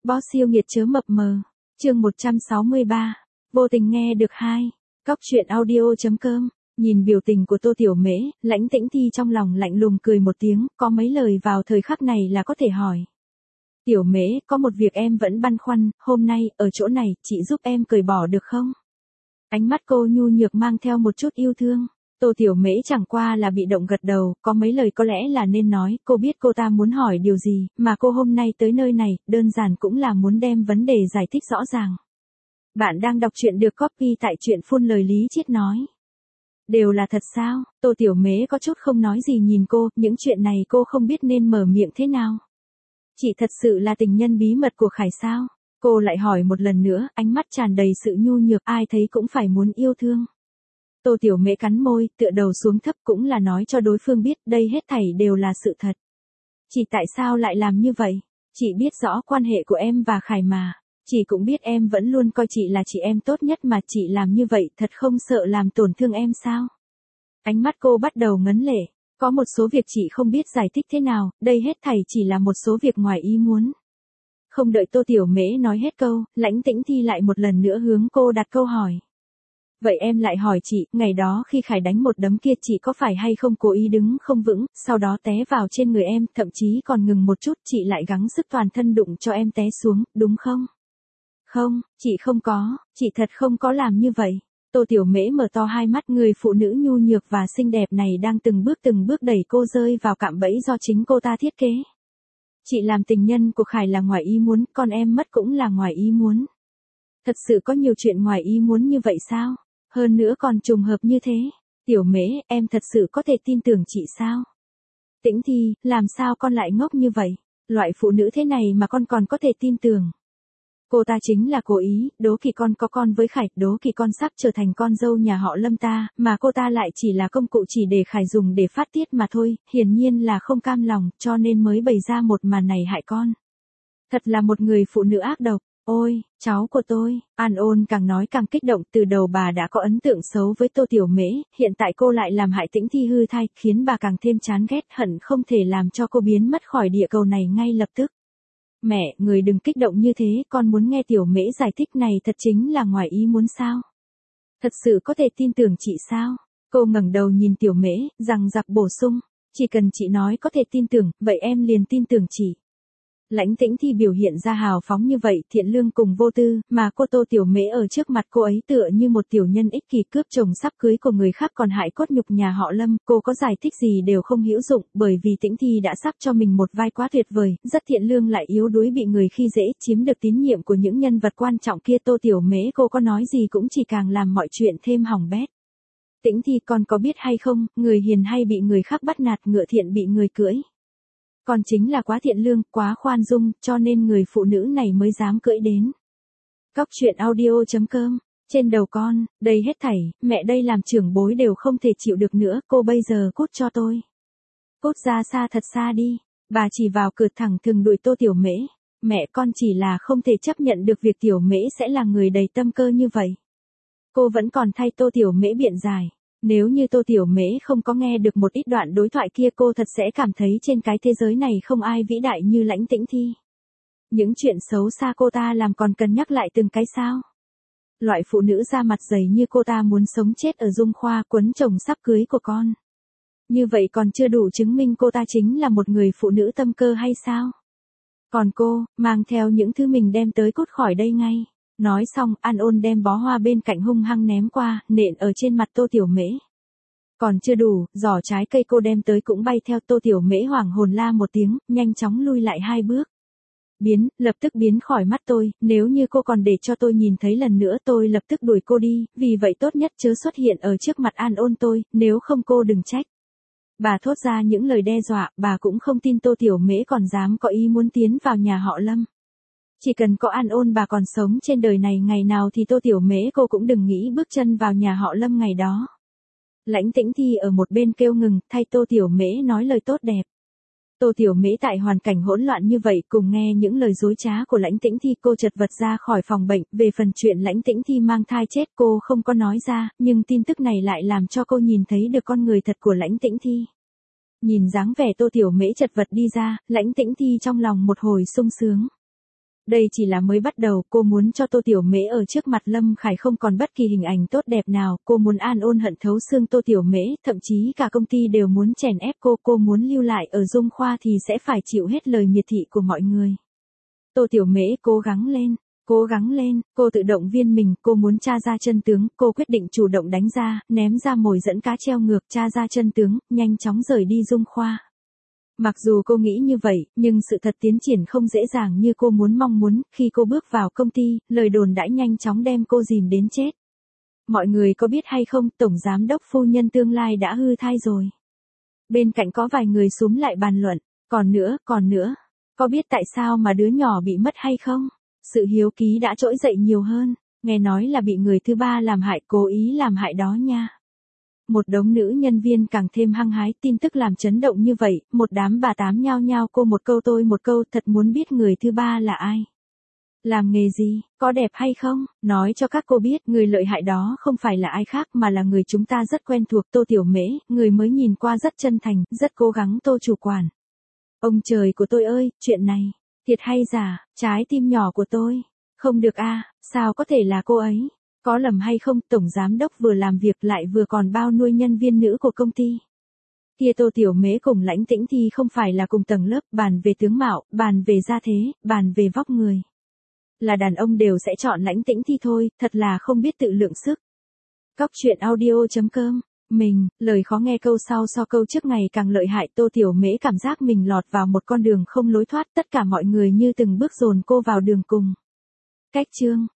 Boss siêu nghiệt chớ mập mờ. Chương 163. Vô tình nghe được hai. Cóc truyện audio.com. Nhìn biểu tình của Tô Tiểu Mễ, Lãnh Tĩnh Thi trong lòng lạnh lùng cười một tiếng, có mấy lời vào thời khắc này là có thể hỏi. Tiểu Mễ, có một việc em vẫn băn khoăn, hôm nay, ở chỗ này, chị giúp em cởi bỏ được không? Ánh mắt cô nhu nhược mang theo một chút yêu thương. Tô Tiểu Mễ chẳng qua là bị động gật đầu, có mấy lời có lẽ là nên nói, cô biết cô ta muốn hỏi điều gì, mà cô hôm nay tới nơi này, đơn giản cũng là muốn đem vấn đề giải thích rõ ràng. Bạn đang đọc truyện được copy tại truyện phun lời Lý Chiết nói. Đều là thật sao? Tô Tiểu Mễ có chút không nói gì nhìn cô, những chuyện này cô không biết nên mở miệng thế nào. Chị thật sự là tình nhân bí mật của Khải sao? Cô lại hỏi một lần nữa, ánh mắt tràn đầy sự nhu nhược, ai thấy cũng phải muốn yêu thương. Tô Tiểu Mễ cắn môi, tựa đầu xuống thấp cũng là nói cho đối phương biết đây hết thảy đều là sự thật. Chị tại sao lại làm như vậy? Chị biết rõ quan hệ của em và Khải mà. Chị cũng biết em vẫn luôn coi chị là chị em tốt nhất mà chị làm như vậy thật không sợ làm tổn thương em sao? Ánh mắt cô bắt đầu ngấn lệ. Có một số việc chị không biết giải thích thế nào, đây hết thảy chỉ là một số việc ngoài ý muốn. Không đợi Tô Tiểu Mễ nói hết câu, Lãnh Tĩnh Thi lại một lần nữa hướng cô đặt câu hỏi. Vậy em lại hỏi chị, ngày đó khi Khải đánh một đấm kia chị có phải hay không cố ý đứng không vững, sau đó té vào trên người em, thậm chí còn ngừng một chút chị lại gắng sức toàn thân đụng cho em té xuống, đúng không? Không, chị không có, chị thật không có làm như vậy. Tô Tiểu Mễ mở to hai mắt, người phụ nữ nhu nhược và xinh đẹp này đang từng bước đẩy cô rơi vào cạm bẫy do chính cô ta thiết kế. Chị làm tình nhân của Khải là ngoài ý muốn, còn em mất cũng là ngoài ý muốn. Thật sự có nhiều chuyện ngoài ý muốn như vậy sao? Hơn nữa còn trùng hợp như thế. Tiểu Mễ, em thật sự có thể tin tưởng chị sao? Tĩnh Thi, làm sao con lại ngốc như vậy? Loại phụ nữ thế này mà con còn có thể tin tưởng. Cô ta chính là cố ý, đố kỵ con có con với Khải, đố kỵ con sắp trở thành con dâu nhà họ Lâm ta, mà cô ta lại chỉ là công cụ chỉ để Khải dùng để phát tiết mà thôi, hiển nhiên là không cam lòng, cho nên mới bày ra một màn này hại con. Thật là một người phụ nữ ác độc. Ôi, cháu của tôi, An Ôn càng nói càng kích động, từ đầu bà đã có ấn tượng xấu với Tô Tiểu Mễ, hiện tại cô lại làm hại Tĩnh Thi hư thai, khiến bà càng thêm chán ghét, hận không thể làm cho cô biến mất khỏi địa cầu này ngay lập tức. Mẹ, người đừng kích động như thế, con muốn nghe Tiểu Mễ giải thích này thật chính là ngoài ý muốn sao? Thật sự có thể tin tưởng chị sao? Cô ngẩng đầu nhìn Tiểu Mễ, rằng giặc bổ sung, chỉ cần chị nói có thể tin tưởng, vậy em liền tin tưởng chị. Lãnh Tĩnh Thi biểu hiện ra hào phóng như vậy, thiện lương cùng vô tư, mà cô Tô Tiểu Mễ ở trước mặt cô ấy tựa như một tiểu nhân ích kỷ cướp chồng sắp cưới của người khác còn hại cốt nhục nhà họ Lâm, cô có giải thích gì đều không hữu dụng, bởi vì Tĩnh Thi đã sắp cho mình một vai quá tuyệt vời, rất thiện lương lại yếu đuối bị người khi dễ, chiếm được tín nhiệm của những nhân vật quan trọng kia. Tô Tiểu Mễ cô có nói gì cũng chỉ càng làm mọi chuyện thêm hỏng bét. Tĩnh Thi, con có biết hay không, người hiền hay bị người khác bắt nạt, ngựa thiện bị người cưỡi. Con chính là quá thiện lương, quá khoan dung, cho nên người phụ nữ này mới dám cưỡi đến. Cóc truyện audio.com. Trên đầu con, đây hết thảy, mẹ đây làm trưởng bối đều không thể chịu được nữa, cô bây giờ cút cho tôi. Cút ra xa thật xa đi. Bà chỉ vào cửa thẳng thừng đuổi Tô Tiểu Mễ. Mẹ, con chỉ là không thể chấp nhận được việc Tiểu Mễ sẽ là người đầy tâm cơ như vậy. Cô vẫn còn thay Tô Tiểu Mễ biện giải. Nếu như Tô Tiểu Mễ không có nghe được một ít đoạn đối thoại kia, cô thật sẽ cảm thấy trên cái thế giới này không ai vĩ đại như Lãnh Tĩnh Thi. Những chuyện xấu xa cô ta làm còn cần nhắc lại từng cái sao? Loại phụ nữ da mặt dày như cô ta muốn sống chết ở Dung Khoa quấn chồng sắp cưới của con. Như vậy còn chưa đủ chứng minh cô ta chính là một người phụ nữ tâm cơ hay sao? Còn cô, mang theo những thứ mình đem tới cút khỏi đây ngay. Nói xong, An Ôn đem bó hoa bên cạnh hung hăng ném qua, nện ở trên mặt Tô Tiểu Mễ. Còn chưa đủ, giỏ trái cây cô đem tới cũng bay theo. Tô Tiểu Mễ hoảng hồn la một tiếng, nhanh chóng lui lại hai bước. Lập tức biến khỏi mắt tôi, nếu như cô còn để cho tôi nhìn thấy lần nữa tôi lập tức đuổi cô đi, vì vậy tốt nhất chớ xuất hiện ở trước mặt An Ôn tôi, nếu không cô đừng trách. Bà thốt ra những lời đe dọa, bà cũng không tin Tô Tiểu Mễ còn dám có ý muốn tiến vào nhà họ Lâm. Chỉ cần có An Ôn bà còn sống trên đời này ngày nào thì Tô Tiểu Mễ cô cũng đừng nghĩ bước chân vào nhà họ Lâm ngày đó. Lãnh Tĩnh Thi ở một bên kêu ngừng, thay Tô Tiểu Mễ nói lời tốt đẹp. Tô Tiểu Mễ tại hoàn cảnh hỗn loạn như vậy cùng nghe những lời dối trá của Lãnh Tĩnh Thi, cô chật vật ra khỏi phòng bệnh. Về phần chuyện Lãnh Tĩnh Thi mang thai chết cô không có nói ra, nhưng tin tức này lại làm cho cô nhìn thấy được con người thật của Lãnh Tĩnh Thi. Nhìn dáng vẻ Tô Tiểu Mễ chật vật đi ra, Lãnh Tĩnh Thi trong lòng một hồi sung sướng. Đây chỉ là mới bắt đầu, cô muốn cho Tô Tiểu Mễ ở trước mặt Lâm Khải không còn bất kỳ hình ảnh tốt đẹp nào, cô muốn an ôn hận thấu xương Tô Tiểu Mễ, thậm chí cả công ty đều muốn chèn ép cô muốn lưu lại ở Dung Khoa thì sẽ phải chịu hết lời miệt thị của mọi người. Tô Tiểu Mễ cố gắng lên, cô tự động viên mình, cô muốn tra ra chân tướng, cô quyết định chủ động đánh ra, ném ra mồi dẫn cá treo ngược, tra ra chân tướng, nhanh chóng rời đi Dung Khoa. Mặc dù cô nghĩ như vậy, nhưng sự thật tiến triển không dễ dàng như cô mong muốn, khi cô bước vào công ty, lời đồn đãi nhanh chóng đem cô dìm đến chết. Mọi người có biết hay không, tổng giám đốc phu nhân tương lai đã hư thai rồi. Bên cạnh có vài người xúm lại bàn luận, còn nữa, có biết tại sao mà đứa nhỏ bị mất hay không? Sự hiếu kỳ đã trỗi dậy nhiều hơn, nghe nói là bị người thứ ba làm hại, cố ý làm hại đó nha. Một đống nữ nhân viên càng thêm hăng hái, tin tức làm chấn động như vậy, một đám bà tám nhao nhao cô một câu tôi một câu, thật muốn biết người thứ ba là ai. Làm nghề gì, có đẹp hay không, nói cho các cô biết, người lợi hại đó không phải là ai khác mà là người chúng ta rất quen thuộc, Tô Tiểu Mễ, người mới nhìn qua rất chân thành, rất cố gắng Tô chủ quản. Ông trời của tôi ơi, chuyện này, thiệt hay giả, trái tim nhỏ của tôi, không được a, sao có thể là cô ấy? Có lầm hay không, tổng giám đốc vừa làm việc lại vừa còn bao nuôi nhân viên nữ của công ty. Kia Tô Tiểu Mễ cùng Lãnh Tĩnh thì không phải là cùng tầng lớp, bàn về tướng mạo, bàn về gia thế, bàn về vóc người. Là đàn ông đều sẽ chọn Lãnh Tĩnh thì thôi, thật là không biết tự lượng sức. Cóc truyện audio.com. Lời khó nghe câu sau so câu trước ngày càng lợi hại, Tô Tiểu Mễ cảm giác mình lọt vào một con đường không lối thoát, tất cả mọi người như từng bước dồn cô vào đường cùng. Cách chương